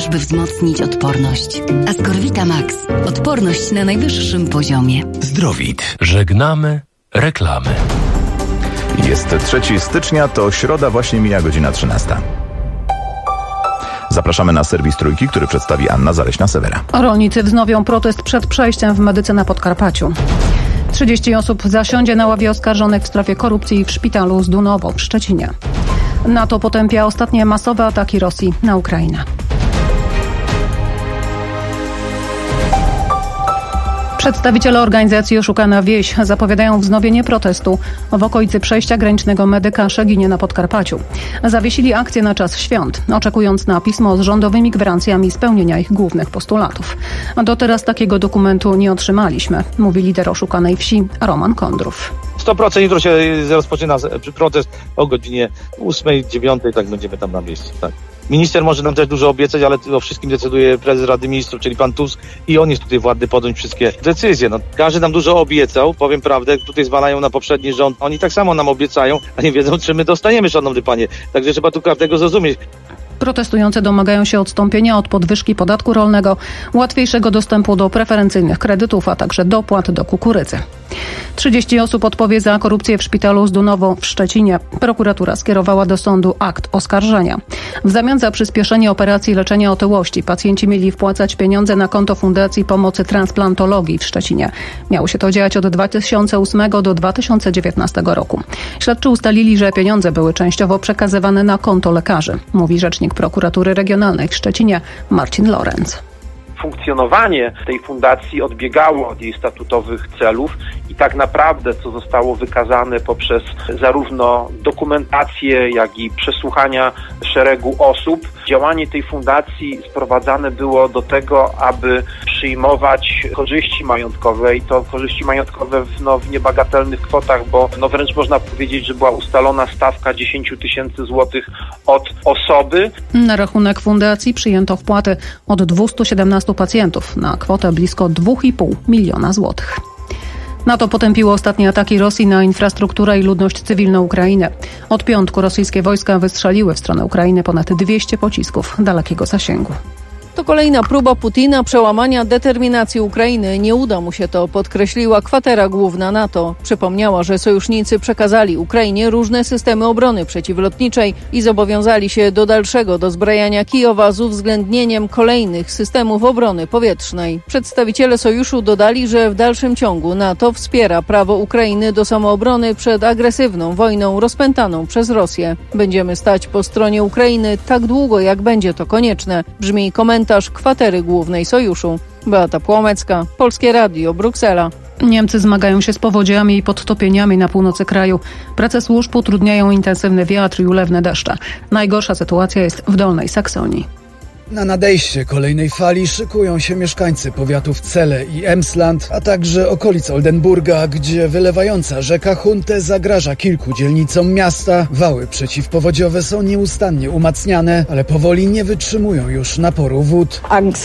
również, by wzmocnić odporność. Ascorvita Max. Odporność na najwyższym poziomie. Zdrowit. Żegnamy reklamy. Jest 3 stycznia, to środa, właśnie mija godzina 13. Zapraszamy na serwis Trójki, który przedstawi Anna Zaleśna-Sewera. Rolnicy wznowią protest przed przejściem w Medyce na Podkarpaciu. 30 osób zasiądzie na ławie oskarżonych w sprawie korupcji w szpitalu Zdunowo w Szczecinie. NATO potępia ostatnie masowe ataki Rosji na Ukrainę. Przedstawiciele organizacji Oszukana Wieś zapowiadają wznowienie protestu w okolicy przejścia granicznego Medyka Szeginie na Podkarpaciu. Zawiesili akcję na czas świąt, oczekując na pismo z rządowymi gwarancjami spełnienia ich głównych postulatów. Do teraz takiego dokumentu nie otrzymaliśmy, mówi lider Oszukanej Wsi Roman Kondrów. 100% jutro się rozpoczyna protest o godzinie 8, 9, tak będziemy tam na miejscu. Tak. Minister może nam też dużo obiecać, ale o wszystkim decyduje prezes Rady Ministrów, czyli pan Tusk, i on jest tutaj władny podjąć wszystkie decyzje. Każdy nam dużo obiecał, powiem prawdę, tutaj zwalają na poprzedni rząd. Oni tak samo nam obiecają, a nie wiedzą, czy my dostaniemy, szanowny panie. Także trzeba tu każdego zrozumieć. Protestujący domagają się odstąpienia od podwyżki podatku rolnego, łatwiejszego dostępu do preferencyjnych kredytów, a także dopłat do kukurydzy. 30 osób odpowie za korupcję w szpitalu Zdunowo w Szczecinie. Prokuratura skierowała do sądu akt oskarżenia. W zamian za przyspieszenie operacji leczenia otyłości pacjenci mieli wpłacać pieniądze na konto Fundacji Pomocy Transplantologii w Szczecinie. Miało się to dziać od 2008 do 2019 roku. Śledczy ustalili, że pieniądze były częściowo przekazywane na konto lekarzy, mówi rzecznik prokuratury regionalnej w Szczecinie Marcin Lorenz. Funkcjonowanie tej fundacji odbiegało od jej statutowych celów i tak naprawdę, co zostało wykazane poprzez zarówno dokumentację, jak i przesłuchania szeregu osób, działanie tej fundacji sprowadzane było do tego, aby przyjmować korzyści majątkowe i to korzyści majątkowe w niebagatelnych kwotach, bo wręcz można powiedzieć, że była ustalona stawka 10 000 złotych od osoby. Na rachunek fundacji przyjęto wpłaty od 217 pacjentów na kwotę blisko 2,5 miliona złotych. NATO potępiło ostatnie ataki Rosji na infrastrukturę i ludność cywilną Ukrainy. Od piątku rosyjskie wojska wystrzeliły w stronę Ukrainy ponad 200 pocisków dalekiego zasięgu. To kolejna próba Putina przełamania determinacji Ukrainy. Nie uda mu się to, podkreśliła kwatera główna NATO. Przypomniała, że sojusznicy przekazali Ukrainie różne systemy obrony przeciwlotniczej i zobowiązali się do dalszego dozbrajania Kijowa z uwzględnieniem kolejnych systemów obrony powietrznej. Przedstawiciele sojuszu dodali, że w dalszym ciągu NATO wspiera prawo Ukrainy do samoobrony przed agresywną wojną rozpętaną przez Rosję. Będziemy stać po stronie Ukrainy tak długo, jak będzie to konieczne, brzmi komentarz kwatery głównej sojuszu. Beata Płomecka, Polskie Radio, Bruksela. Niemcy zmagają się z powodziami i podtopieniami na północy kraju. Pracę służb utrudniają intensywny wiatr i ulewne deszcze. Najgorsza sytuacja jest w Dolnej Saksonii. Na nadejście kolejnej fali szykują się mieszkańcy powiatów Celle i Emsland, a także okolic Oldenburga, gdzie wylewająca rzeka Hunte zagraża kilku dzielnicom miasta. Wały przeciwpowodziowe są nieustannie umacniane, ale powoli nie wytrzymują już naporu wód.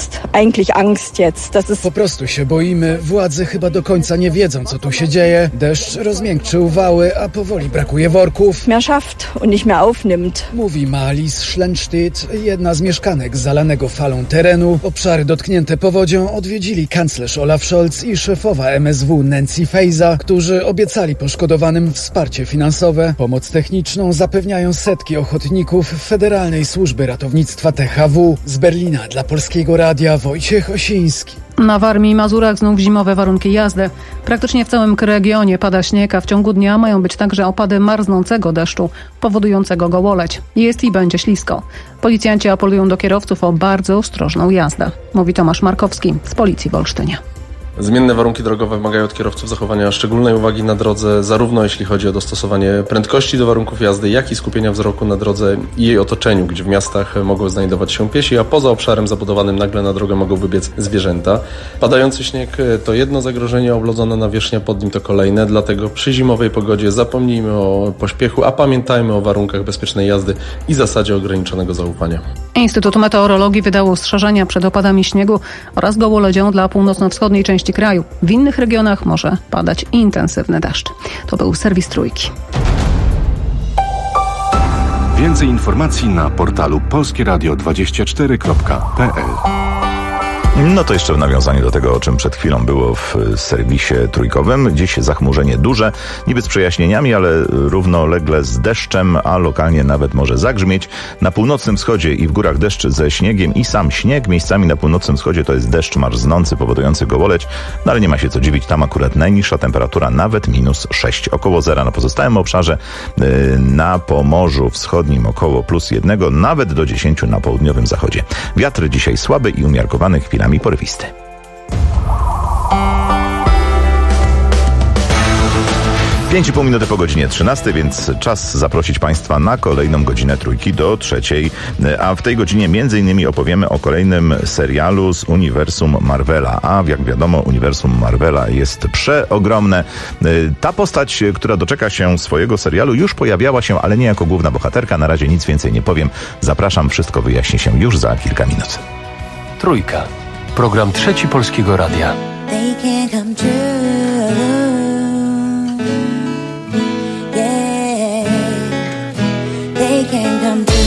Angst jetzt. Po prostu się boimy, władze chyba do końca nie wiedzą, co tu się dzieje. Deszcz rozmiękczył wały, a powoli brakuje worków. Mehr schafft und nicht mehr aufnimmt. Mówi Malis Schlenstedt, jedna z mieszkanek zalanego falą terenu. Obszary dotknięte powodzią odwiedzili kanclerz Olaf Scholz i szefowa MSW Nancy Faeser, którzy obiecali poszkodowanym wsparcie finansowe. Pomoc techniczną zapewniają setki ochotników Federalnej Służby Ratownictwa THW. Z Berlina dla Polskiego Radia Wojciech Osiński. Na Warmii i Mazurach znów zimowe warunki jazdy. Praktycznie w całym regionie pada śnieg, a w ciągu dnia mają być także opady marznącego deszczu, powodującego gołoleć. Jest i będzie ślisko. Policjanci apelują do kierowców o bardzo ostrożną jazdę, mówi Tomasz Markowski z Policji w Olsztynie. Zmienne warunki drogowe wymagają od kierowców zachowania szczególnej uwagi na drodze, zarówno jeśli chodzi o dostosowanie prędkości do warunków jazdy, jak i skupienia wzroku na drodze i jej otoczeniu, gdzie w miastach mogą znajdować się piesi, a poza obszarem zabudowanym nagle na drogę mogą wybiec zwierzęta. Padający śnieg to jedno zagrożenie, oblodzona nawierzchnia pod nim to kolejne, dlatego przy zimowej pogodzie zapomnijmy o pośpiechu, a pamiętajmy o warunkach bezpiecznej jazdy i zasadzie ograniczonego zaufania. Instytut Meteorologii wydał ostrzeżenia przed opadami śniegu oraz gołoledzią dla północno-wschodniej części kraju. W innych regionach może padać intensywny deszcz. To był serwis Trójki. Więcej informacji na portalu polskieradio24.pl. No to jeszcze w nawiązaniu do tego, o czym przed chwilą było w serwisie trójkowym. Dziś zachmurzenie duże, niby z przejaśnieniami, ale równolegle z deszczem, a lokalnie nawet może zagrzmieć. Na północnym wschodzie i w górach deszcz ze śniegiem i sam śnieg. Miejscami na północnym wschodzie to jest deszcz marznący, powodujący gołoleć, no ale nie ma się co dziwić, tam akurat najniższa temperatura nawet -6, około zera. Na pozostałym obszarze na Pomorzu Wschodnim około +1, nawet do 10 na południowym zachodzie. Wiatr dzisiaj słaby i umiarkowany, chwilami porywisty. 5,5 minuty po godzinie 13, więc czas zaprosić Państwa na kolejną godzinę trójki do 3. A w tej godzinie m.in. opowiemy o kolejnym serialu z uniwersum Marvela. A jak wiadomo, uniwersum Marvela jest przeogromne. Ta postać, która doczeka się swojego serialu, już pojawiała się, ale nie jako główna bohaterka. Na razie nic więcej nie powiem. Zapraszam, wszystko wyjaśni się już za kilka minut. Trójka. Program Trzeci Polskiego Radia. They can't come true. Yeah, they can't come true.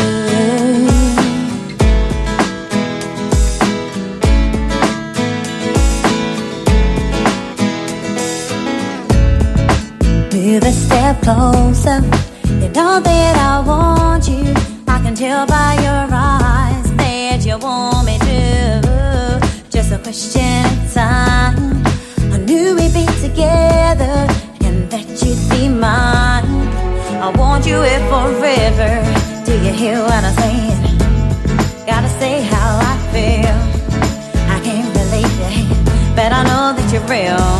Move a step closer. You know that I want you. I can tell by your eyes that you want me to. Just a question of time. I knew we'd be together and that you'd be mine. I want you here forever. Do you hear what I'm saying? Gotta say how I feel. I can't believe it, but I know that you're real.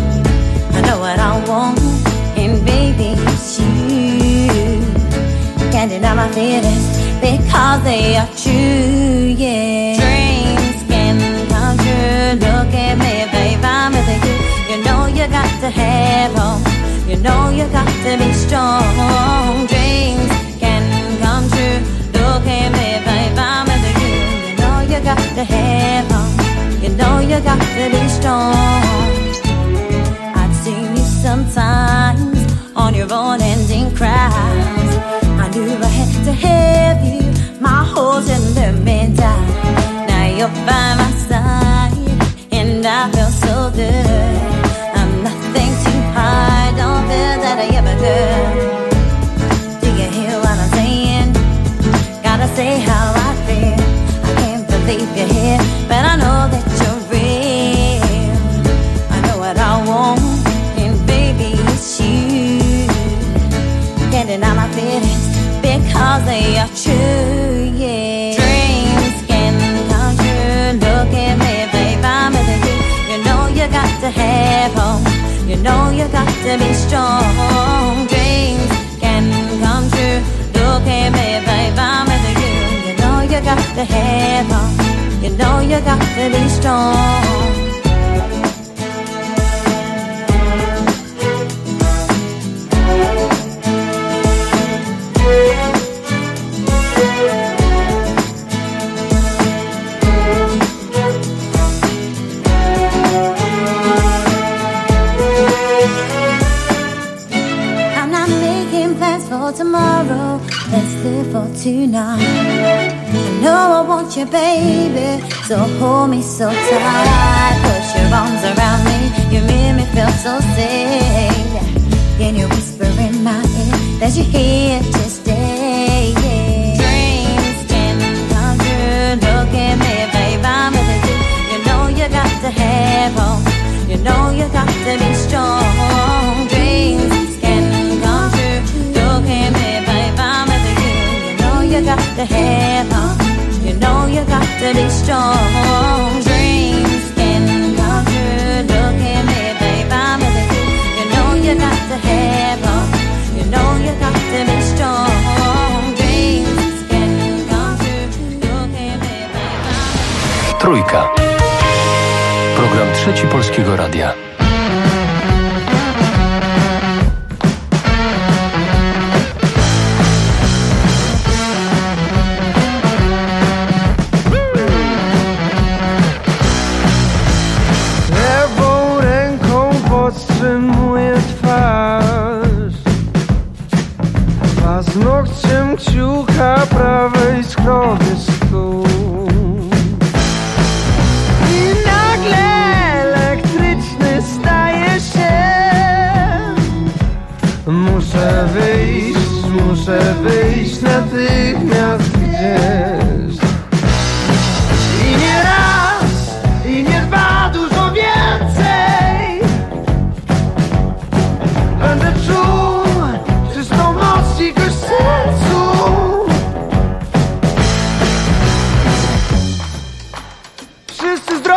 I know what I want, and baby, it's you. Can't deny my feelings because they are true, yeah. Dreams can come true. Look at me, babe, I'm with you. You know you got to have hope. You know you got to be strong. Dreams can come true. Look at me, babe, I'm with you. You know you got to have hope. You know you got to be strong. I've seen you sometimes on your own ending cries. I knew I had to have you. My holes and let me down. Now you're by my side, and I feel so good. I'm nothing to hide. Don't feel that I ever could. Do you hear what I'm saying? Gotta say how I feel. I can't believe you're here, but I know that you're real. I know what I want, and baby, it's you. Can't deny my feelings because they are true, yeah. Dreams can come true. Look at me, babe, I'm with you. You know you got to have hope. You know you got to be strong. Dreams can come true. Look at me, babe, I'm with you. You know you got to have hope. You know you got to be strong. Tomorrow, let's live for tonight. I know I want you, baby, so hold me so tight. Put your arms around me, you make me feel so safe. Can you whisper in my ear that you're here to stay? Yeah. Dreams can come true. Look at me, babe, I'm with you. You know you got to have hope. You know you got to be strong. Dreams can come true. Look at me, babe, I'm with you. You know you got to have hope. You know you got to be strong. Dreams can come true. Look at me, babe, I'm with you. You know you got to have hope. You know you got to be strong. Dreams can come true. Look at me, babe, I'm... Trójka. Program Trzeci Polskiego Radia. Paznokciem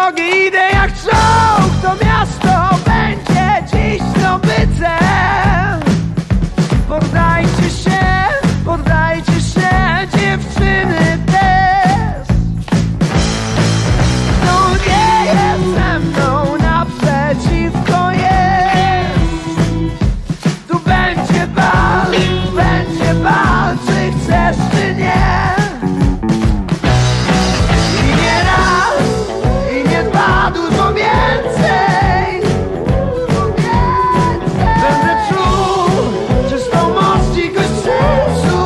drogę idę jak czołg, to miasto będzie dziś zdobycem. Poddajcie się, dziewczyny też. Kto nie jest ze mną, naprzeciwko jest. Tu będzie bal, czy chcesz czy nie. I nie raz, i nie dwa, dużo więcej. Będę czuł czystą moc i gość sercu.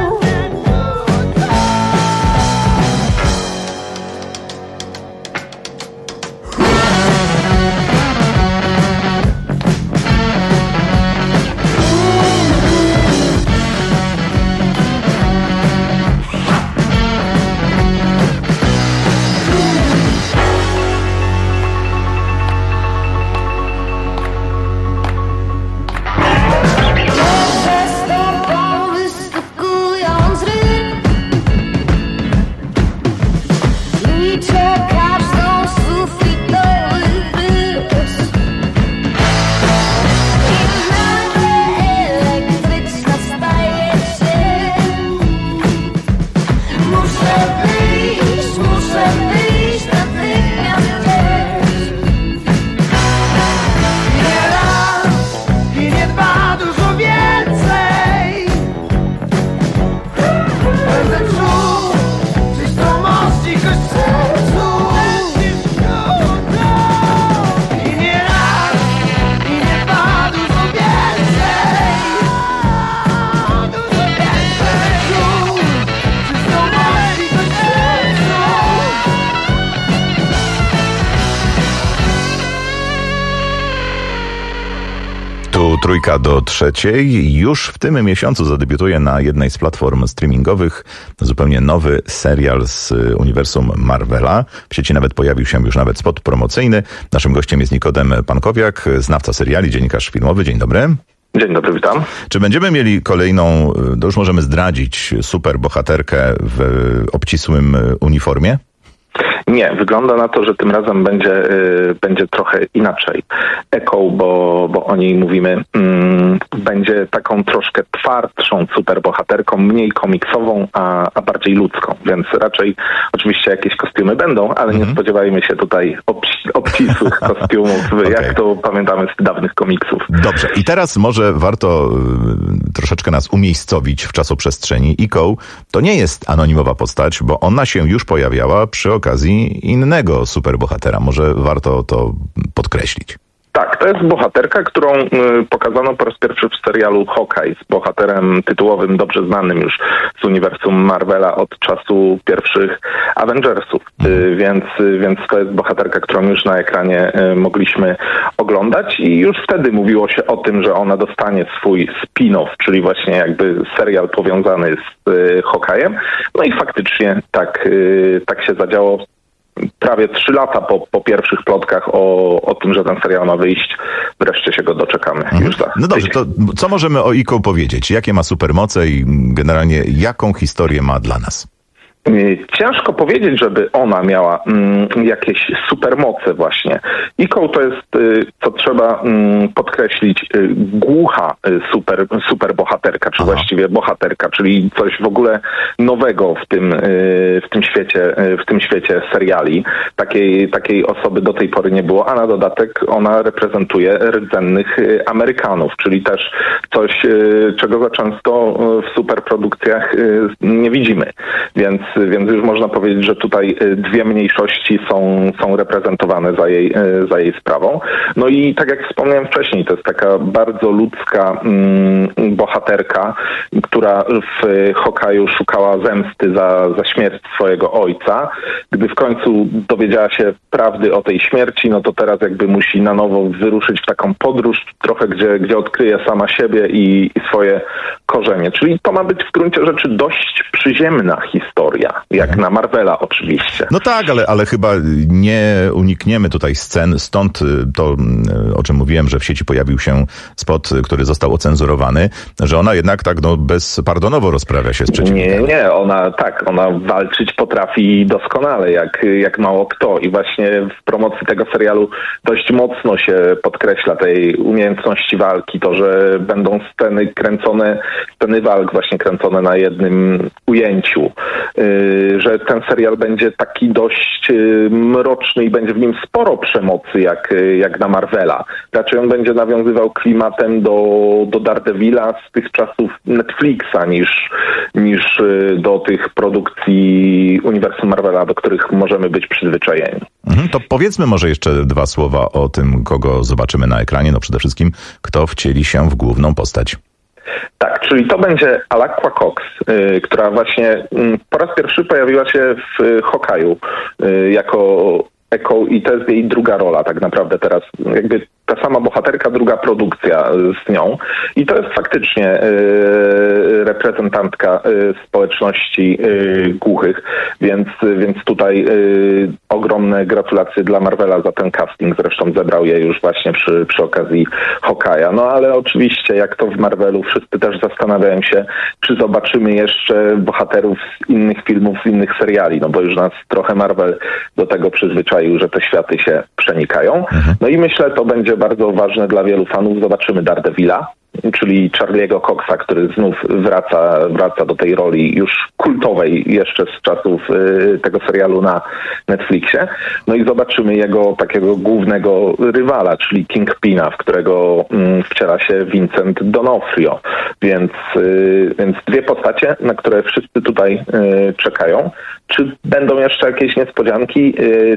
Trójka do trzeciej. Już w tym miesiącu zadebiutuje na jednej z platform streamingowych zupełnie nowy serial z uniwersum Marvela. W sieci nawet pojawił się już nawet spot promocyjny. Naszym gościem jest Nikodem Pankowiak, znawca seriali, dziennikarz filmowy. Dzień dobry. Dzień dobry, witam. Czy będziemy mieli kolejną, to już możemy zdradzić, super bohaterkę w obcisłym uniformie? Nie, wygląda na to, że tym razem będzie trochę inaczej. Echo, bo o niej mówimy, będzie taką troszkę twardszą superbohaterką, mniej komiksową, a bardziej ludzką. Więc raczej oczywiście jakieś kostiumy będą, ale nie spodziewajmy się tutaj obcisłych kostiumów, jak to pamiętamy z dawnych komiksów. Dobrze, i teraz może warto troszeczkę nas umiejscowić w czasoprzestrzeni. Echo to nie jest anonimowa postać, bo ona się już pojawiała przy okazji innego superbohatera. Może warto to podkreślić. Tak, to jest bohaterka, którą pokazano po raz pierwszy w serialu Hawkeye z bohaterem tytułowym, dobrze znanym już z uniwersum Marvela od czasu pierwszych Avengersów. Więc to jest bohaterka, którą już na ekranie mogliśmy oglądać i już wtedy mówiło się o tym, że ona dostanie swój spin-off, czyli właśnie jakby serial powiązany z Hawkeye'em. No i faktycznie tak się zadziało. Prawie 3 lata po pierwszych plotkach o tym, że ten serial ma wyjść, wreszcie się go doczekamy. Już za no dobrze, to co możemy o Echo powiedzieć? Jakie ma supermoce i generalnie jaką historię ma dla nas? Ciężko powiedzieć, żeby ona miała jakieś supermoce właśnie. Echo to jest, co trzeba podkreślić, głucha superbohaterka, czy właściwie bohaterka, czyli coś w ogóle nowego w tym świecie seriali. Takiej osoby do tej pory nie było, a na dodatek ona reprezentuje rdzennych Amerykanów, czyli też coś, czego za często w superprodukcjach nie widzimy. Więc już można powiedzieć, że tutaj dwie mniejszości są reprezentowane za jej sprawą. No i tak jak wspomniałem wcześniej, to jest taka bardzo ludzka bohaterka, która w Hawkeye'u szukała zemsty za śmierć swojego ojca. Gdy w końcu dowiedziała się prawdy o tej śmierci, no to teraz jakby musi na nowo wyruszyć w taką podróż trochę, gdzie odkryje sama siebie i swoje korzenie. Czyli to ma być w gruncie rzeczy dość przyziemna historia. media, jak na Marvela oczywiście. No tak, ale chyba nie unikniemy tutaj scen, stąd to, o czym mówiłem, że w sieci pojawił się spot, który został ocenzurowany, że ona jednak tak bezpardonowo rozprawia się z przeciwnikami. Nie, ona walczyć potrafi doskonale, jak mało kto i właśnie w promocji tego serialu dość mocno się podkreśla tej umiejętności walki, to, że będą sceny walk właśnie kręcone na jednym ujęciu, że ten serial będzie taki dość mroczny i będzie w nim sporo przemocy, jak na Marvela. Raczej on będzie nawiązywał klimatem do Daredevila z tych czasów Netflixa niż do tych produkcji uniwersum Marvela, do których możemy być przyzwyczajeni. To powiedzmy może jeszcze 2 słowa o tym, kogo zobaczymy na ekranie. No przede wszystkim, kto wcieli się w główną postać. Tak, czyli to będzie Alaqua Cox, która właśnie po raz pierwszy pojawiła się w Hawkeye'u jako Echo i to jest jej druga rola tak naprawdę teraz. Jakby ta sama bohaterka, druga produkcja z nią. I to jest faktycznie reprezentantka społeczności głuchych, więc tutaj ogromne gratulacje dla Marvela za ten casting. Zresztą zebrał je już właśnie przy okazji Hawkeye'a. No ale oczywiście, jak to w Marvelu, wszyscy też zastanawiają się, czy zobaczymy jeszcze bohaterów z innych filmów, z innych seriali, no bo już nas trochę Marvel do tego przyzwyczaił, że te światy się przenikają. No i myślę, to będzie bardzo ważne dla wielu fanów. Zobaczymy Daredevila, czyli Charlie'ego Coxa, który znów wraca do tej roli już kultowej jeszcze z czasów tego serialu na Netflixie. No i zobaczymy jego takiego głównego rywala, czyli Kingpina, w którego wciela się Vincent D'Onofrio. Więc 2 postacie, na które wszyscy tutaj czekają. Czy będą jeszcze jakieś niespodzianki?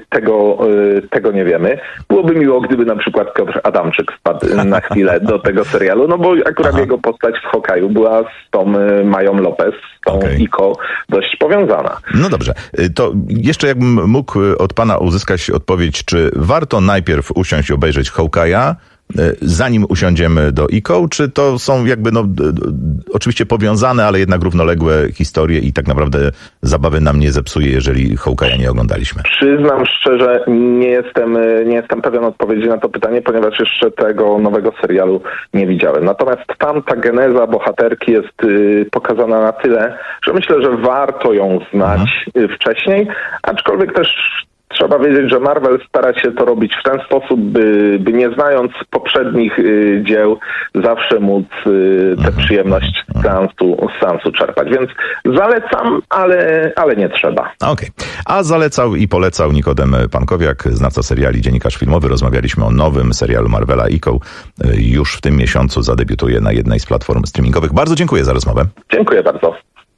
Tego nie wiemy. Byłoby miło, gdyby na przykład Piotr Adamczyk wpadł na chwilę do tego serialu, no bo akurat jego postać w Hawkeye'u była z tą Mają Lopez, z tą Iko dość powiązana. No dobrze. To jeszcze jakbym mógł od pana uzyskać odpowiedź, czy warto najpierw usiąść i obejrzeć Hawkeye'a, zanim usiądziemy do Iko, czy to są jakby oczywiście powiązane, ale jednak równoległe historie i tak naprawdę zabawy nam nie zepsuje, jeżeli Hawkeye'a nie oglądaliśmy? Przyznam szczerze, nie jestem pewien odpowiedzi na to pytanie, ponieważ jeszcze tego nowego serialu nie widziałem. Natomiast tam ta geneza bohaterki jest pokazana na tyle, że myślę, że warto ją znać wcześniej, aczkolwiek też trzeba wiedzieć, że Marvel stara się to robić w ten sposób, by nie znając poprzednich dzieł zawsze móc tę przyjemność z seansu czerpać. Więc zalecam, ale nie trzeba. Okej. A zalecał i polecał Nikodem Pankowiak, znawca seriali, dziennikarz filmowy. Rozmawialiśmy o nowym serialu Marvela Echo. Już w tym miesiącu zadebiutuje na jednej z platform streamingowych. Bardzo dziękuję za rozmowę. Dziękuję bardzo.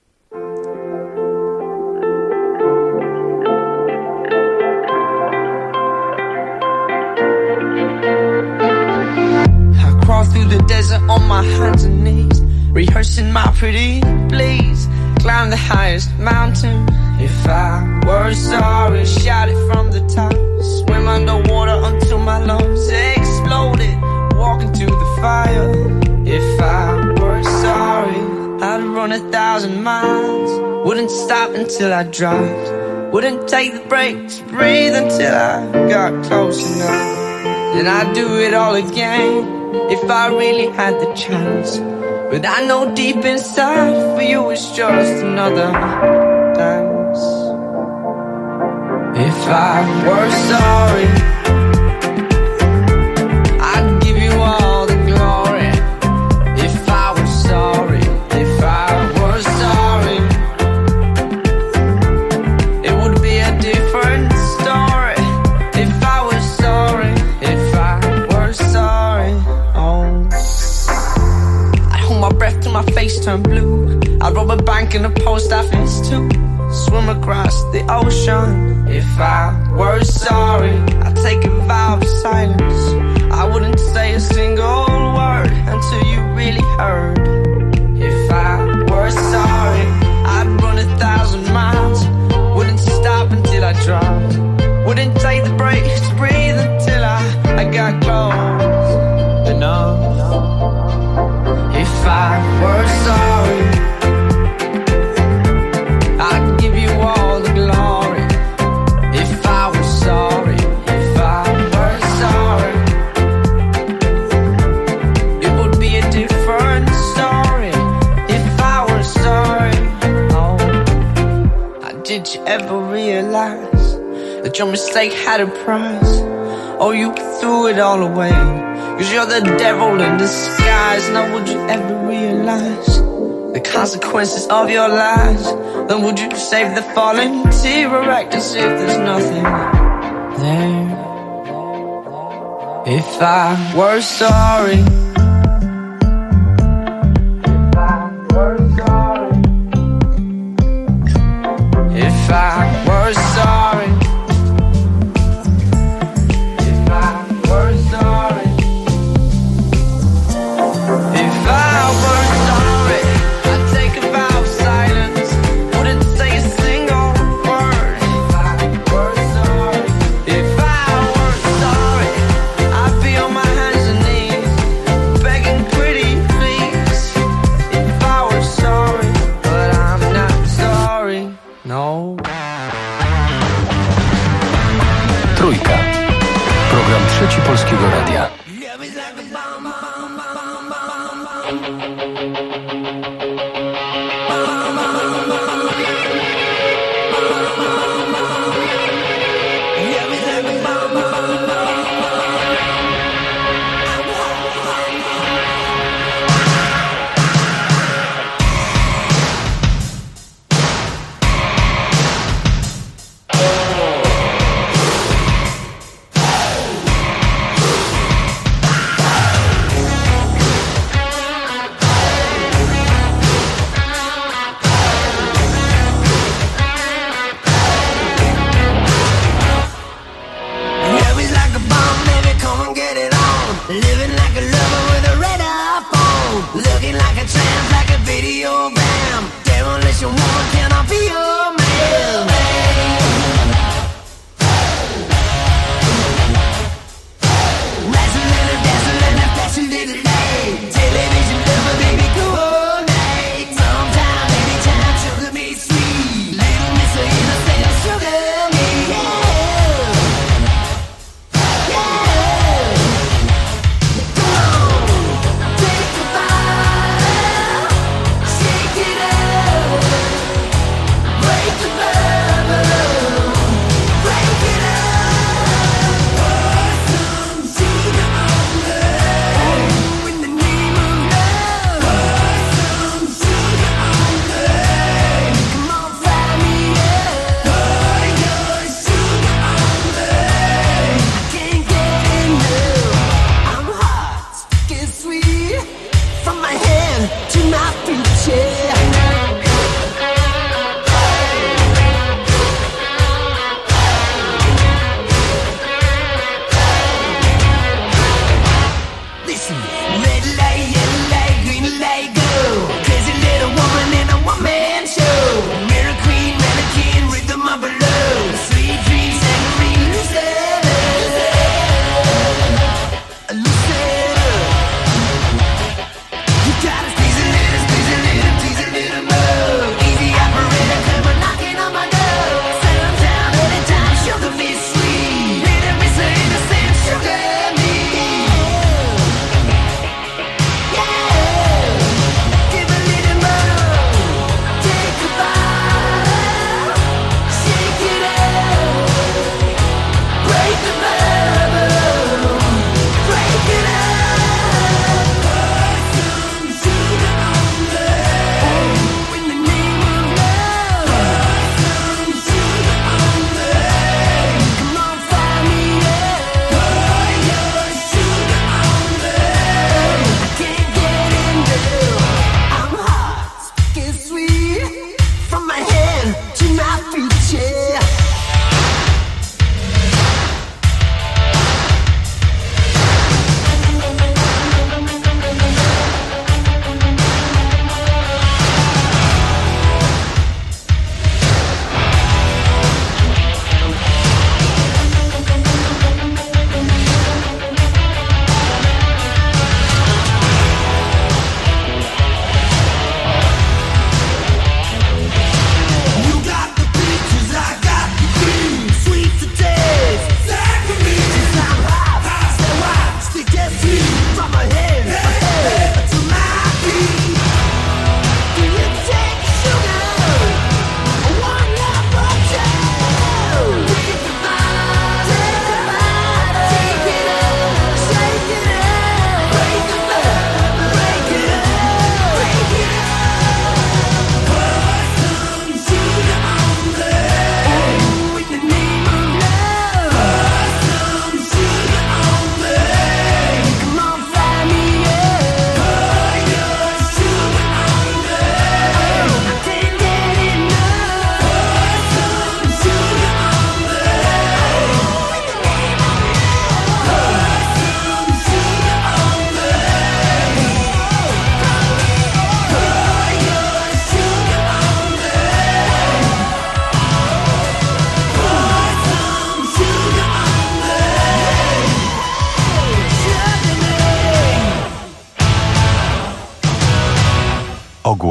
Through the desert on my hands and knees, rehearsing my pretty please. Climb the highest mountain. If I were sorry, shout it from the top. Swim underwater until my lungs exploded. Walk into the fire. If I were sorry, I'd run 1,000 miles. Wouldn't stop until I dropped. Wouldn't take the break to breathe until I got close enough. Then I'd do it all again if I really had the chance. But I know deep inside for you it's just another dance. If I were sorry, I'd give you all the glory. If I were sorry, if I were sorry, it would be a different story. If I was sorry, if I were sorry. My breath till my face turned blue. I'd rob a bank and a post office too. Swim across the ocean. If I were sorry, I'd take a vow of silence. I wouldn't say a single word until you really heard. If I were sorry, I'd run 1,000 miles. Wouldn't stop until I dropped. Wouldn't take the break to breathe until I got close enough. If I were sorry, I'd give you all that your mistake had a price. Oh, you threw it all away, 'cause you're the devil in disguise. Now would you ever realize the consequences of your lies? Then would you save the fallen tear or act as if there's nothing there? If I were sorry, if I were sorry, if I were sorry, if I were sorry, I'd take a vow of silence, wouldn't say a single word. If I were sorry, if I were sorry, I'd be on my hands and knees, begging pretty please. If I were sorry, but I'm not sorry, no. Trójka. Program Trzeci Polskiego Radia. Yeah, he's like a bomb.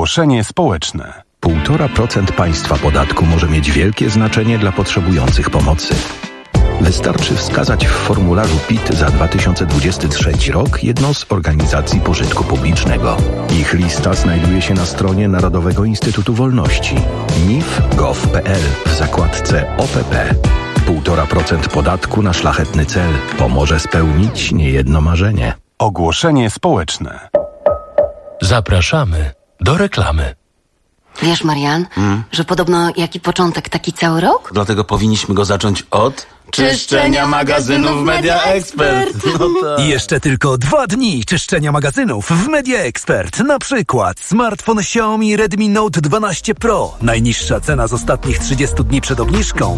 Ogłoszenie społeczne. 1,5% państwa podatku może mieć wielkie znaczenie dla potrzebujących pomocy. Wystarczy wskazać w formularzu PIT za 2023 rok jedną z organizacji pożytku publicznego. Ich lista znajduje się na stronie Narodowego Instytutu Wolności mif.gov.pl w zakładce OPP. 1,5% podatku na szlachetny cel pomoże spełnić niejedno marzenie. Ogłoszenie społeczne. Zapraszamy do reklamy. Wiesz, Marian, że podobno jaki początek, taki cały rok? Dlatego powinniśmy go zacząć od czyszczenia magazynów Media Expert. No tak. I jeszcze tylko 2 dni czyszczenia magazynów w Media Expert. Na przykład smartfon Xiaomi Redmi Note 12 Pro. Najniższa cena z ostatnich 30 dni przed obniżką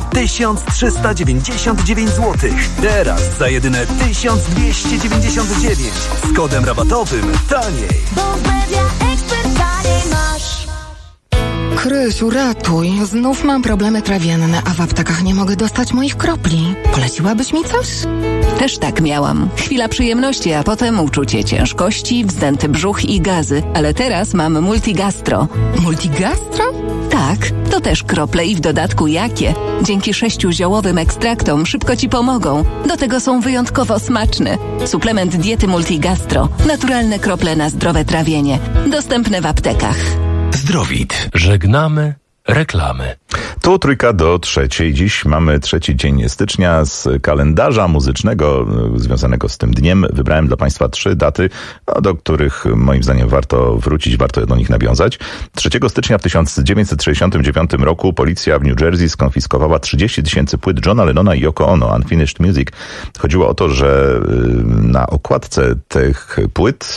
1399 zł. Teraz za jedyne 1299 z kodem rabatowym taniej. Bo w Media Expert taniej masz. Krysiu, ratuj. Znów mam problemy trawienne, a w aptekach nie mogę dostać moich kropli. Poleciłabyś mi coś? Też tak miałam. Chwila przyjemności, a potem uczucie ciężkości, wzdęty brzuch i gazy. Ale teraz mam Multigastro. Multigastro? Tak, to też krople i w dodatku jakie. Dzięki 6 ziołowym ekstraktom szybko Ci pomogą. Do tego są wyjątkowo smaczne. Suplement diety Multigastro. Naturalne krople na zdrowe trawienie. Dostępne w aptekach. Zdrowit. Żegnamy reklamy. Tu 2:03. Dziś mamy 3 dzień stycznia. Z kalendarza muzycznego związanego z tym dniem wybrałem dla Państwa 3 daty, do których moim zdaniem warto wrócić, warto do nich nawiązać. 3 stycznia w 1969 roku policja w New Jersey skonfiskowała 30 000 płyt Johna Lennona i Yoko Ono, Unfinished Music. Chodziło o to, że na okładce tych płyt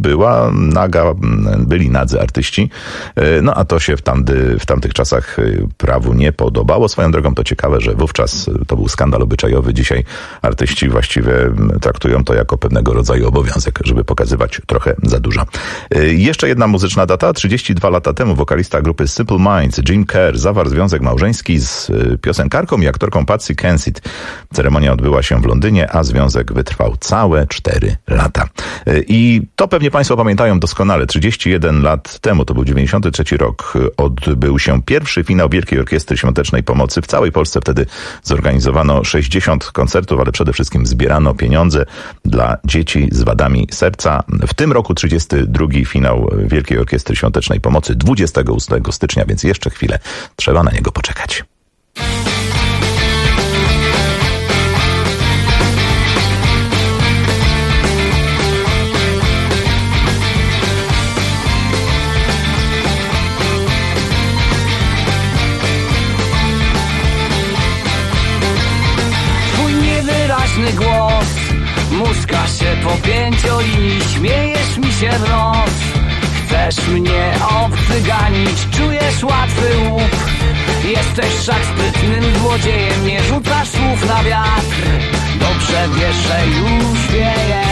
byli nadzy artyści, no a to się w tamtych czasach prawu nie podobało. Swoją drogą to ciekawe, że wówczas to był skandal obyczajowy. Dzisiaj artyści właściwie traktują to jako pewnego rodzaju obowiązek, żeby pokazywać trochę za dużo. Jeszcze jedna muzyczna data. 32 lata temu wokalista grupy Simple Minds, Jim Kerr, zawarł związek małżeński z piosenkarką i aktorką Patsy Kensit. Ceremonia odbyła się w Londynie, a związek wytrwał całe 4 lata. I to pewnie Państwo pamiętają doskonale. 31 lat temu, to był 93 rok, odbył się pierwszy finał Wielkiej Orkiestry Świątecznej Pomocy. W całej Polsce wtedy zorganizowano 60 koncertów, ale przede wszystkim zbierano pieniądze dla dzieci z wadami serca. W tym roku 32 finał Wielkiej Orkiestry Świątecznej Pomocy 28 stycznia, więc jeszcze chwilę trzeba na niego poczekać. Głos muska się po pięciolinii, śmiejesz mi się w nos. Chcesz mnie obcyganić, czujesz łatwy łup. Jesteś wszak sprytnym złodziejem, nie rzucasz słów na wiatr. Dobrze wiesz, że już wieje.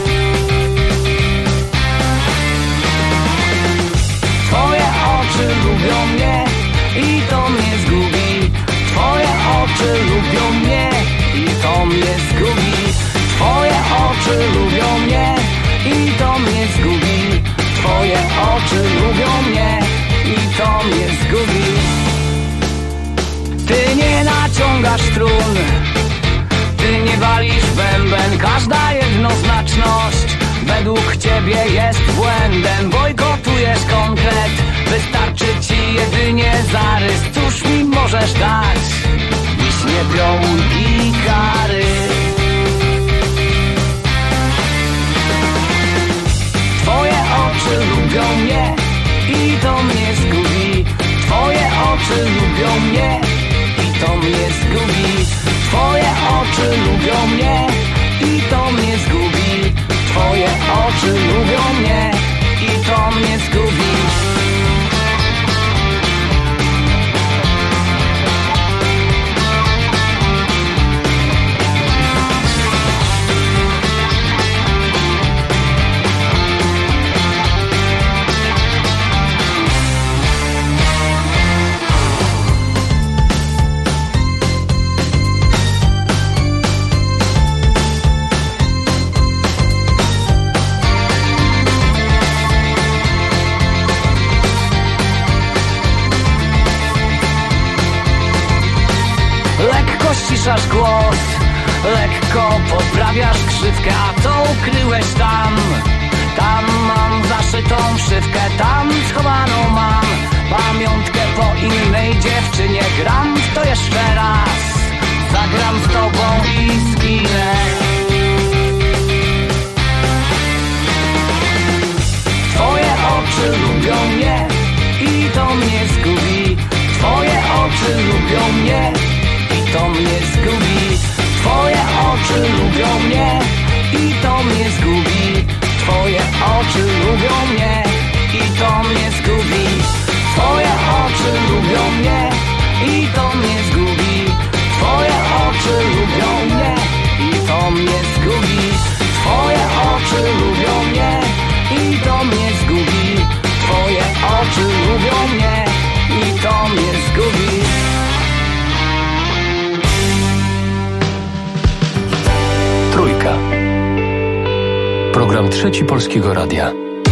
Twoje oczy lubią mnie i to mnie zgubi. Twoje oczy lubią mnie i to mnie zgubi. Twoje oczy lubią mnie i to mnie zgubi. Twoje oczy lubią mnie i to mnie zgubi. Ty nie naciągasz strun, ty nie walisz bęben. Każda jednoznaczność według ciebie jest błędem. Bojkotujesz konkret, wystarczy ci jedynie zarys. Cóż mi możesz dać? Wiśnie, piołun i kary. Twoje oczy lubią mnie i to mnie zgubi. Twoje oczy lubią mnie i to mnie zgubi. Twoje oczy lubią mnie i to mnie zgubi. Twoje oczy lubią mnie i to mnie zgubi. przyciszasz głos, lekko poprawiasz krzywkę, a co ukryłeś tam? Tam mam zaszytą szywkę, tam schowaną mam pamiątkę po innej dziewczynie. Gram w to jeszcze raz, zagram z tobą i zginę. Twoje oczy lubią mnie i to mnie zgubi. Twoje oczy lubią mnie i to mnie zgubi. Twoje oczy lubią mnie i to mnie zgubi. Twoje oczy lubią mnie i to mnie zgubi. Twoje oczy lubią mnie i to mnie zgubi. Twoje oczy lubią mnie i to mnie zgubi. Twoje oczy lubią mnie i to mnie zgubi. Twoje oczy lubią mnie i to mnie zgubi. Trójka. Program Trzeci Polskiego Radia.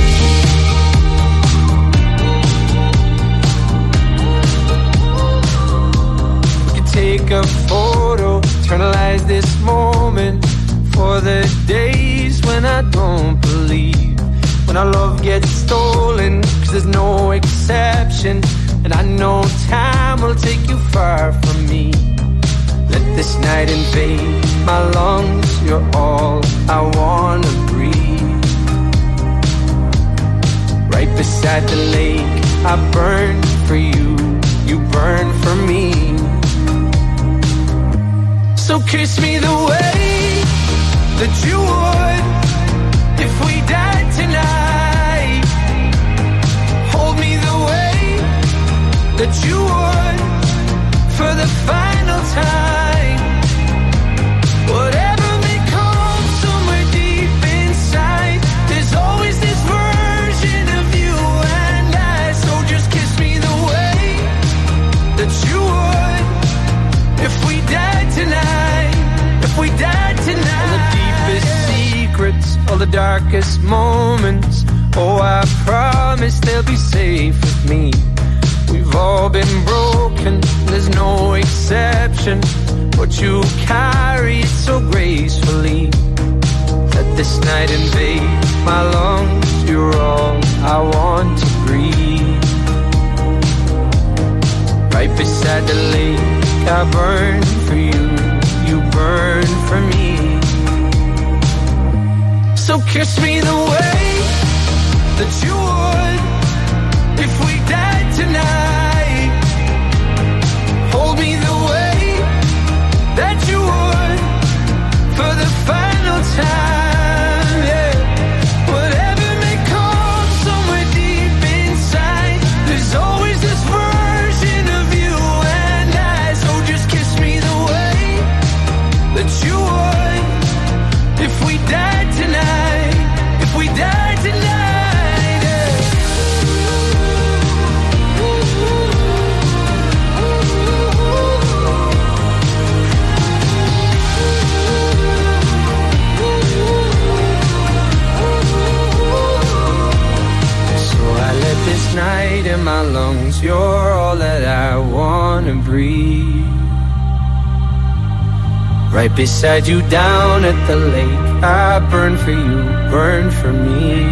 Take a photo, eternalize this moment for the days when I don't believe, when our love gets stolen, 'cause there's no exception, and I know time will take you far from me. Let this night invade my lungs, you're all I wanna breathe. Right beside the lake, I burn for you, you burn for me. So kiss me the way that you would if we died tonight. Hold me the way that you would for the final time. Whatever may come somewhere deep inside, there's always this version of you and I. So just kiss me the way that you would if we died tonight, if we died tonight. All the deepest secrets, all the darkest moments, oh I promise they'll be safe with me. We've all been broken, there's no exception, but you carry it so gracefully. Let this night invade my lungs, you're all I want to breathe. Right beside the lake, I burn for you, you burn for me. So kiss me the way that you would if we died tonight. Hold me the way that you would for the final time, yeah. Whatever may come somewhere deep inside, there's always this version of you and I. So just kiss me the way that you would if we died tonight, if we died tonight, yeah. So I let this night in my lungs, you're all that I wanna breathe. Right beside you down at the lake, I burn for you, burn for me.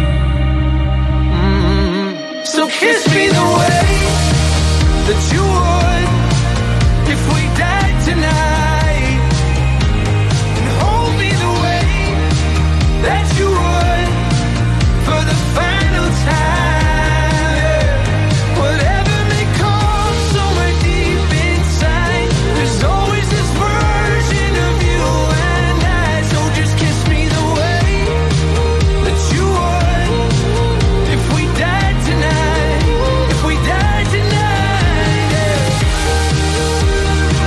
So kiss me the way that you would if we died tonight, and hold me the way that you would for the final time, yeah. Whatever may come somewhere deep inside, there's always this version of you and I. So just kiss me the way that you would if we died tonight, if we died tonight, yeah.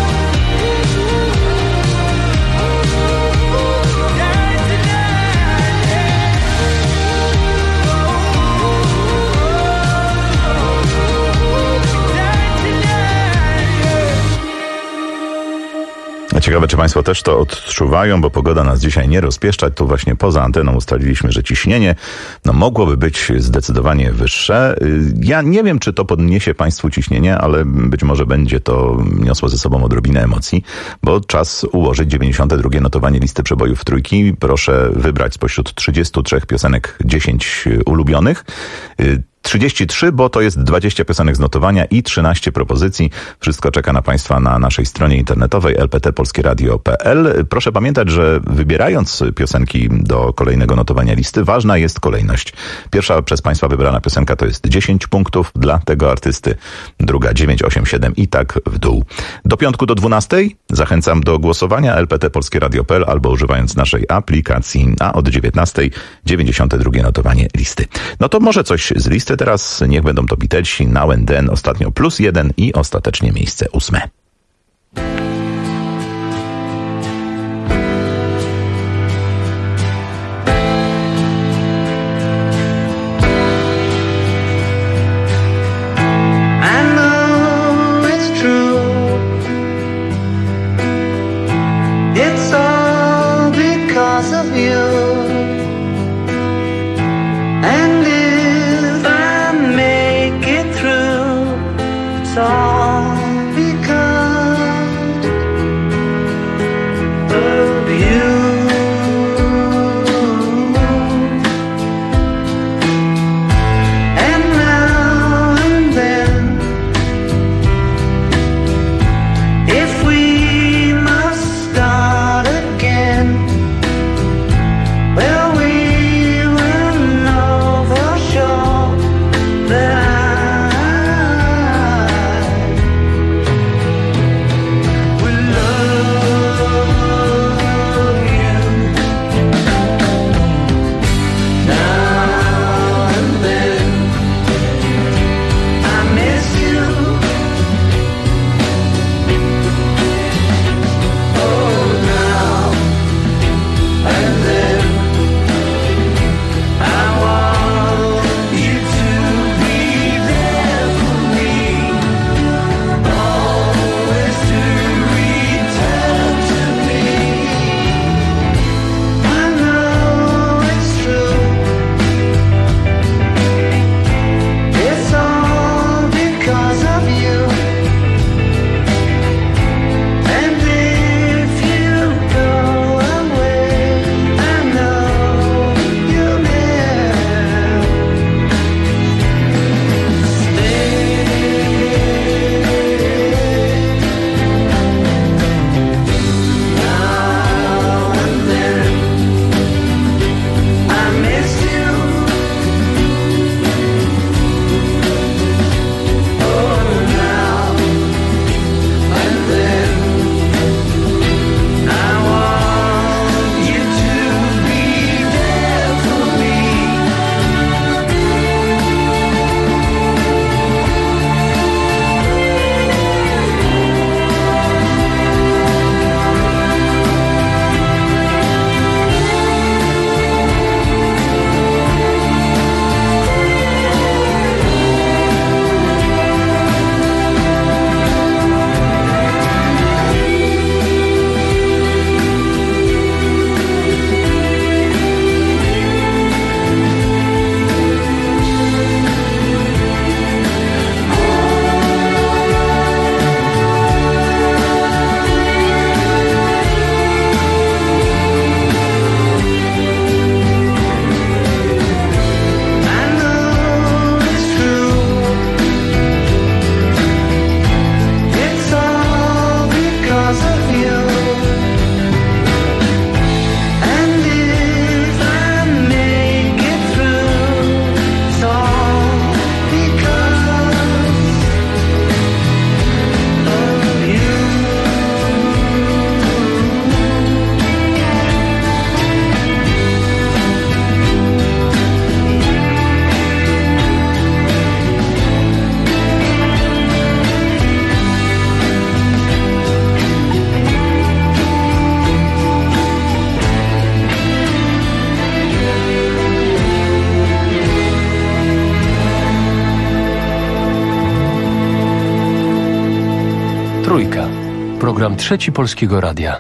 Ciekawe, czy Państwo też to odczuwają, bo pogoda nas dzisiaj nie rozpieszcza. Tu właśnie poza anteną ustaliliśmy, że ciśnienie mogłoby być zdecydowanie wyższe. Ja nie wiem, czy to podniesie Państwu ciśnienie, ale być może będzie to niosło ze sobą odrobinę emocji, bo czas ułożyć 92. notowanie listy przebojów trójki. Proszę wybrać spośród 33 piosenek 10 ulubionych. 33, bo to jest 20 piosenek z notowania i 13 propozycji. Wszystko czeka na Państwa na naszej stronie internetowej lptpolskieradio.pl. Proszę pamiętać, że wybierając piosenki do kolejnego notowania listy, ważna jest kolejność. Pierwsza przez Państwa wybrana piosenka to jest 10 punktów dla tego artysty, druga 9, 8, 7 i tak w dół. Do piątku do 12 zachęcam do głosowania lptpolskieradio.pl albo używając naszej aplikacji, a od 19 92 notowanie listy. No to może coś z listy teraz, niech będą to Beatlesi, Now and Then, ostatnio +1 i ostatecznie miejsce 8. All because program Trzeci Polskiego Radia.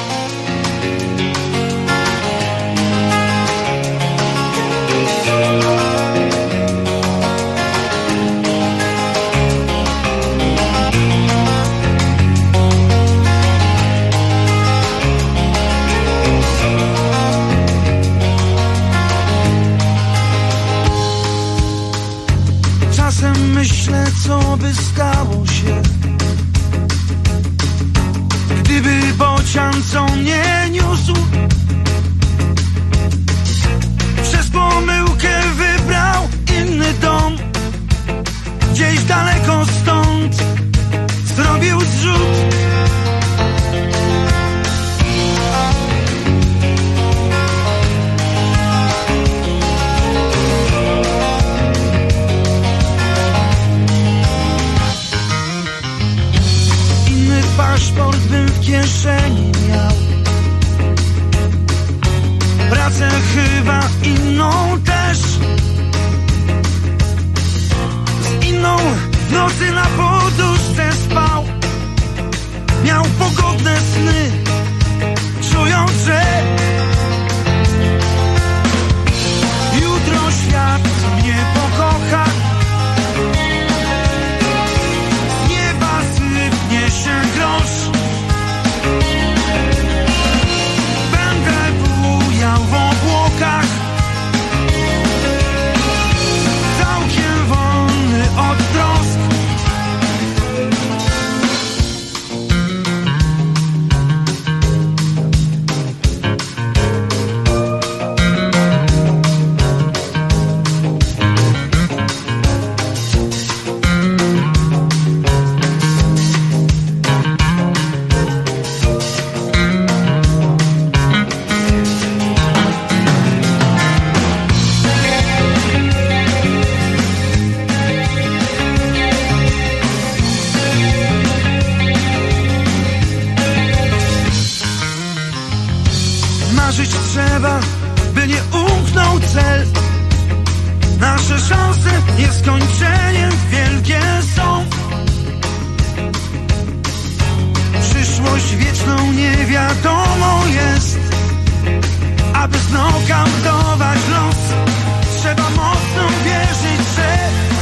Myślę, co by stało się, gdyby bocian, co mnie niósł, przez pomyłkę wybrał inny dom, gdzieś daleko stąd zrobił zrzut. Paszport bym w kieszeni miał, pracę chyba inną też, z inną w nocy na poduszce spał, miał pogodne sny, czując, że jutro świat mnie pokocha. Będę bujał w obłokach, całkiem wolny od trosk. Trzeba, by nie umknął cel. Nasze szanse nieskończenie wielkie są. Przyszłość wieczną niewiadomą jest. Aby znokautować los, trzeba mocno wierzyć, że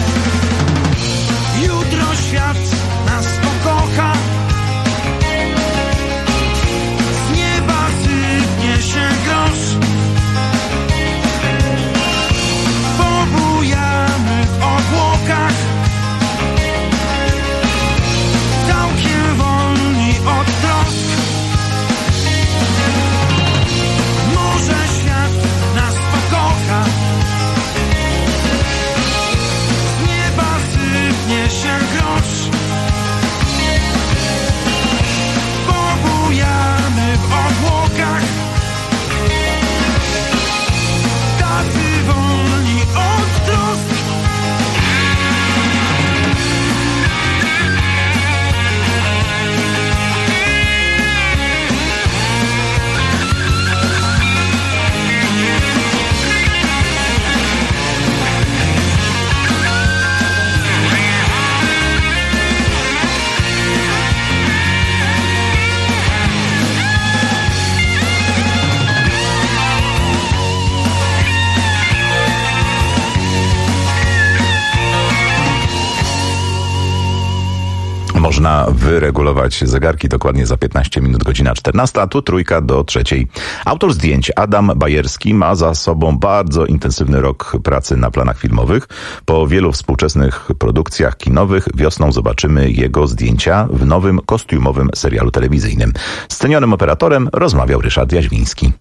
jutro świat nas pokocha. Z nieba sypnie się grosz. Pobujamy w obłokach, całkiem wolni od trosk. Może świat nas pokocha. Z nieba sypnie się grosz. Pobujamy w obłokach, tacy wolni od trosk. Można wyregulować zegarki dokładnie za 15 minut, godzina 14, a tu 2 do 3. Autor zdjęć Adam Bajerski ma za sobą bardzo intensywny rok pracy na planach filmowych. Po wielu współczesnych produkcjach kinowych wiosną zobaczymy jego zdjęcia w nowym kostiumowym serialu telewizyjnym. Z cenionym operatorem rozmawiał Ryszard Jaźwiński.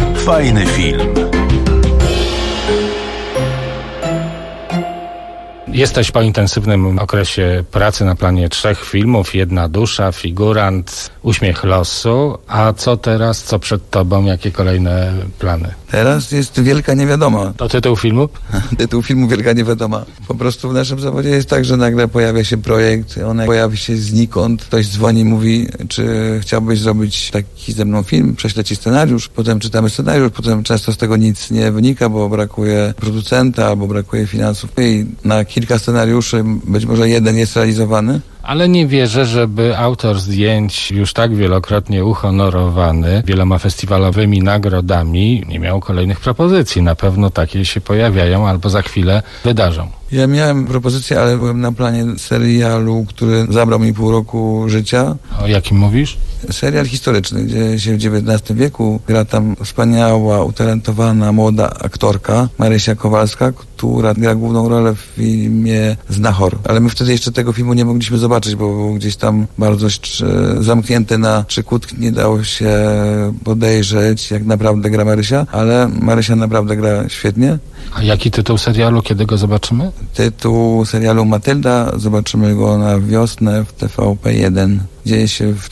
Fajny film. Jesteś po intensywnym okresie pracy na planie 3 filmów, Jedna dusza, Figurant, Uśmiech losu. A co teraz, co przed tobą, jakie kolejne plany? Teraz jest Wielka Niewiadoma. To tytuł filmu? Tytuł filmu Wielka Niewiadoma. Po prostu w naszym zawodzie jest tak, że nagle pojawia się projekt, on pojawi się znikąd, ktoś dzwoni, mówi, czy chciałbyś zrobić taki ze mną film, prześlę ci scenariusz, potem czytamy scenariusz, potem często z tego nic nie wynika, bo brakuje producenta albo brakuje finansów i na kilka scenariuszy być może jeden jest realizowany. Ale nie wierzę, żeby autor zdjęć już tak wielokrotnie uhonorowany wieloma festiwalowymi nagrodami nie miał kolejnych propozycji. Na pewno takie się pojawiają albo za chwilę wydarzą. Ja miałem propozycję, ale byłem na planie serialu, który zabrał mi pół roku życia. O jakim mówisz? Serial historyczny, dzieje się w XIX wieku. Gra tam wspaniała, utalentowana, młoda aktorka Marysia Kowalska, która gra główną rolę w filmie Znachor. Ale my wtedy jeszcze tego filmu nie mogliśmy zobaczyć, bo był gdzieś tam bardzo zamknięty na 3 kłódki. Nie dało się podejrzeć, jak naprawdę gra Marysia, ale Marysia naprawdę gra świetnie. A jaki tytuł serialu, kiedy go zobaczymy? Tytuł serialu Matylda, zobaczymy go na wiosnę w TVP1. Dzieje się w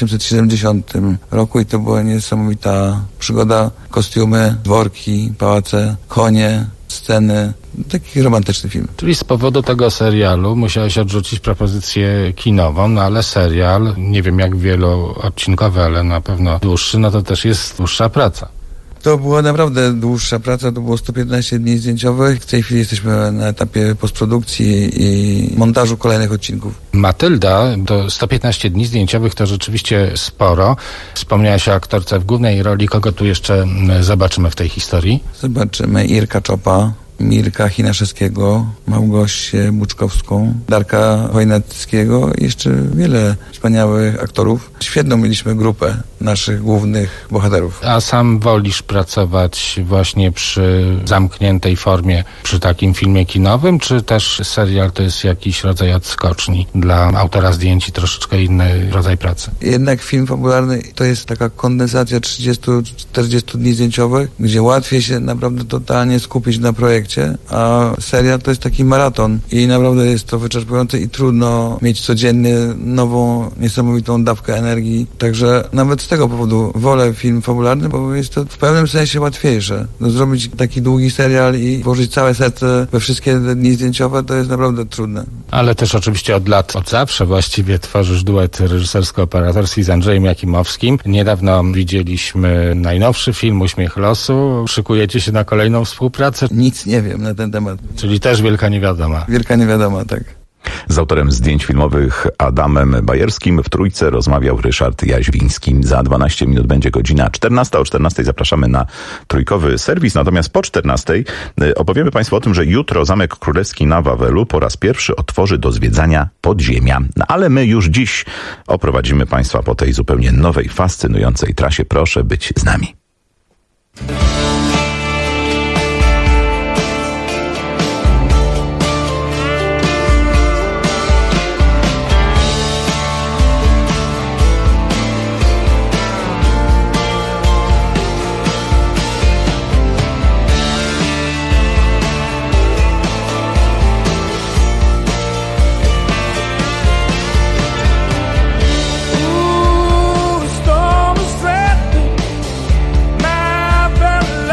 1870 roku i to była niesamowita przygoda. Kostiumy, dworki, pałace, konie, sceny. Taki romantyczny film. Czyli z powodu tego serialu musiałeś odrzucić propozycję kinową, no ale serial, nie wiem jak wieloodcinkowy, ale na pewno dłuższy, no to też jest dłuższa praca. To była naprawdę dłuższa praca, to było 115 dni zdjęciowych. W tej chwili jesteśmy na etapie postprodukcji i montażu kolejnych odcinków. Matylda, to 115 dni zdjęciowych to rzeczywiście sporo. Wspomniałaś o aktorce w głównej roli. Kogo tu jeszcze zobaczymy w tej historii? Zobaczymy Irka Czopa, Mirka Chinaszewskiego, Małgosię Buczkowską, Darka Wojnackiego i jeszcze wiele wspaniałych aktorów. Świetną mieliśmy grupę naszych głównych bohaterów. A sam wolisz pracować właśnie przy zamkniętej formie, przy takim filmie kinowym, czy też serial to jest jakiś rodzaj odskoczni dla autora zdjęć i troszeczkę inny rodzaj pracy? Jednak film fabularny to jest taka kondensacja 30-40 dni zdjęciowych, gdzie łatwiej się naprawdę totalnie skupić na projekcie, a serial to jest taki maraton i naprawdę jest to wyczerpujące i trudno mieć codziennie nową, niesamowitą dawkę energii. Także nawet z tego powodu wolę film fabularny, bo jest to w pewnym sensie łatwiejsze. Zrobić taki długi serial i włożyć całe serce we wszystkie dni zdjęciowe to jest naprawdę trudne. Ale też oczywiście od lat, od zawsze właściwie tworzysz duet reżysersko-operatorski z Andrzejem Jakimowskim. Niedawno widzieliśmy najnowszy film Uśmiech losu. Szykujecie się na kolejną współpracę? Nic nie wiem na ten temat. Czyli też Wielka Niewiadoma. Wielka Niewiadoma, tak. Z autorem zdjęć filmowych Adamem Bajerskim w Trójce rozmawiał Ryszard Jaźwiński. Za 12 minut będzie godzina 14. O 14 zapraszamy na trójkowy serwis. Natomiast po 14 opowiemy Państwu o tym, że jutro Zamek Królewski na Wawelu po raz pierwszy otworzy do zwiedzania podziemia. No, ale my już dziś oprowadzimy Państwa po tej zupełnie nowej, fascynującej trasie. Proszę być z nami. Storm is threatening my very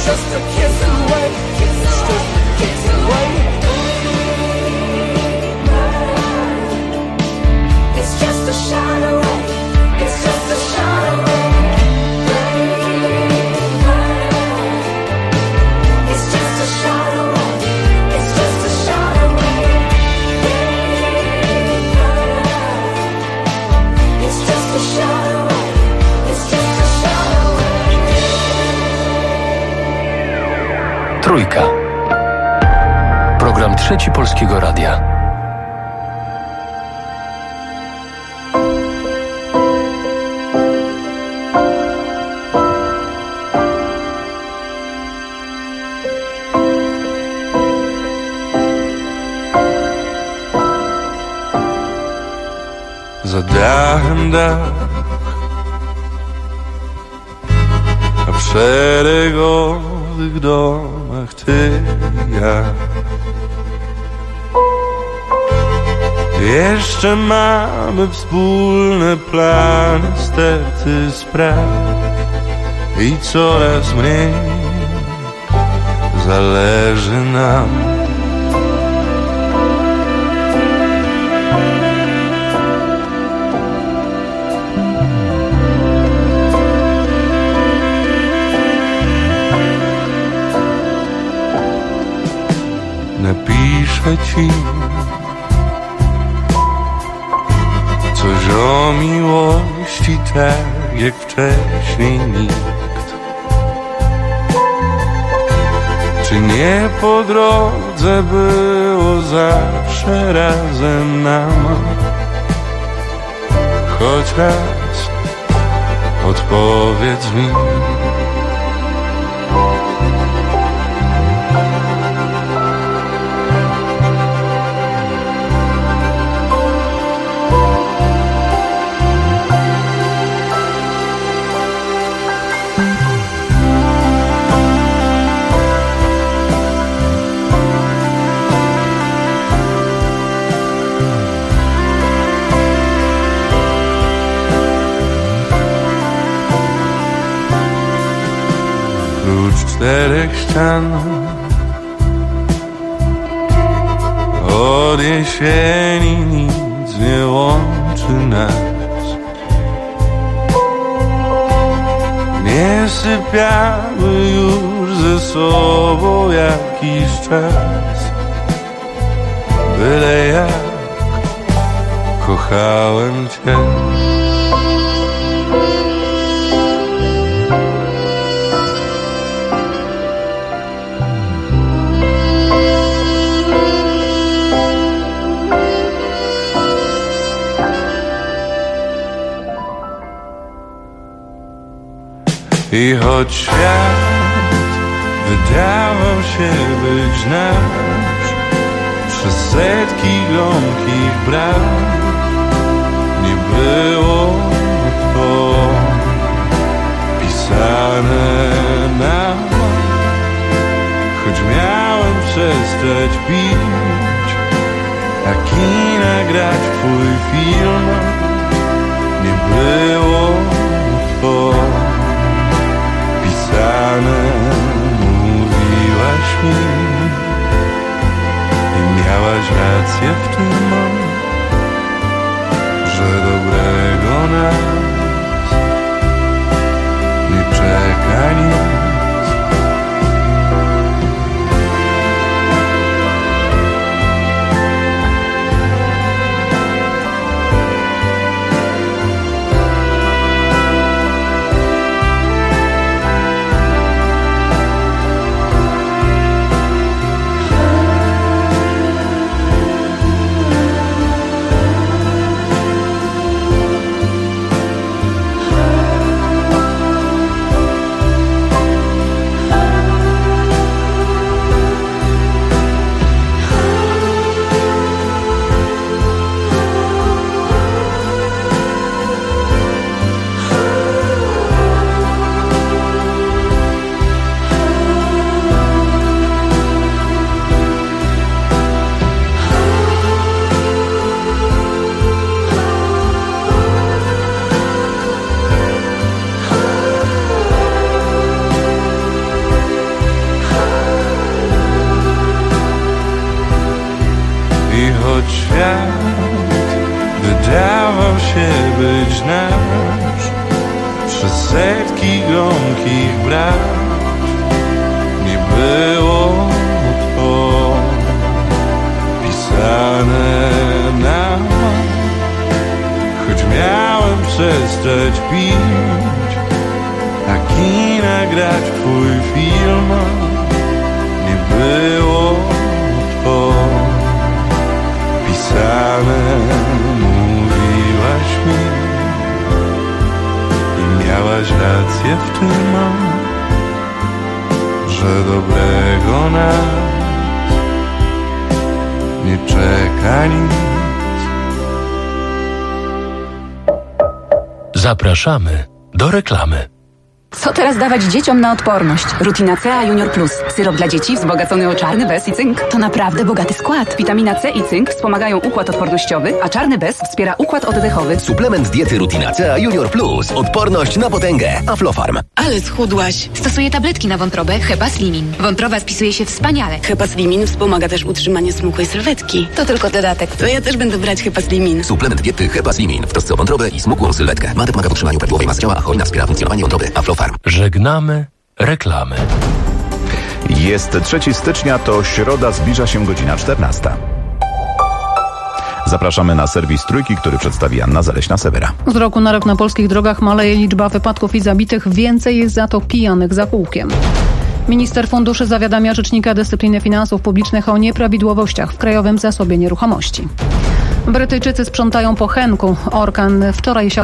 just a kiss away. It's just a kiss away. It's just a shot away. It's just a shot away. It's just a shot away. It's just a shot away. It's just a shot away. It's just a shot away. Trójka. Program Trzeci Polskiego Radia. Za dachem dach, a w szeregowych domach ty i ja. Jeszcze mamy wspólne plany, sterty spraw i coraz mniej zależy nam. Napiszę ci coś o miłości, tak jak wcześniej nikt. Czy nie po drodze było zawsze razem nam? Choć raz odpowiedz mi. Czterech ścian od jesieni nic nie łączy nas. Nie sypiamy już ze sobą jakiś czas. Byle jak kochałem cię. I choć świat wydawał się być nasz, przez setki gromkich braw nie było to pisane na map. Choć miałem przestać pić, a kina grać w twój film, nie było to mówiłaś mi i miałaś rację w tym, że dobrego nas nie czeka nic. lat wydawał się być nasz. Przez setki gromkich braw nie było pisane nam. Choć miałem przestać pić, a kina grać w twój film, nie było to pisane. Mówiłaś mi i miałaś rację w tym, że dobrego nas nie czeka nic. Zapraszamy do reklamy. Co teraz dawać dzieciom na odporność? Rutina C Junior Plus. Syrop dla dzieci wzbogacony o czarny bez i cynk. To naprawdę bogaty skład. Witamina C i cynk wspomagają układ odpornościowy, a czarny bez wspiera układ oddechowy. Suplement diety Rutina C Junior Plus. Odporność na potęgę. Aflofarm. Ale schudłaś. Stosuję tabletki na wątrobę Hepaslimin. Wątroba spisuje się wspaniale. Hepaslimin wspomaga też utrzymanie smukłej sylwetki. To tylko dodatek. To ja też będę brać Hepaslimin. Suplement diety Hepaslimin. W trosce o wątrobę i smukłą sylwetkę. Mate pomaga w utrzymaniu prawidłowej masy ciała, a cholina wspiera funkcjonowanie wątroby. Aflofarm. Żegnamy reklamy. Jest 3 stycznia, to środa, zbliża się godzina 14. Zapraszamy na serwis Trójki, który przedstawi Anna Zaleśna-Sewera. Z roku na rok na polskich drogach maleje liczba wypadków i zabitych, więcej jest za to pijanych za kółkiem. Minister funduszy zawiadamia Rzecznika Dyscypliny Finansów Publicznych o nieprawidłowościach w Krajowym Zasobie Nieruchomości. Brytyjczycy sprzątają po Henku. Orkan wczoraj siadł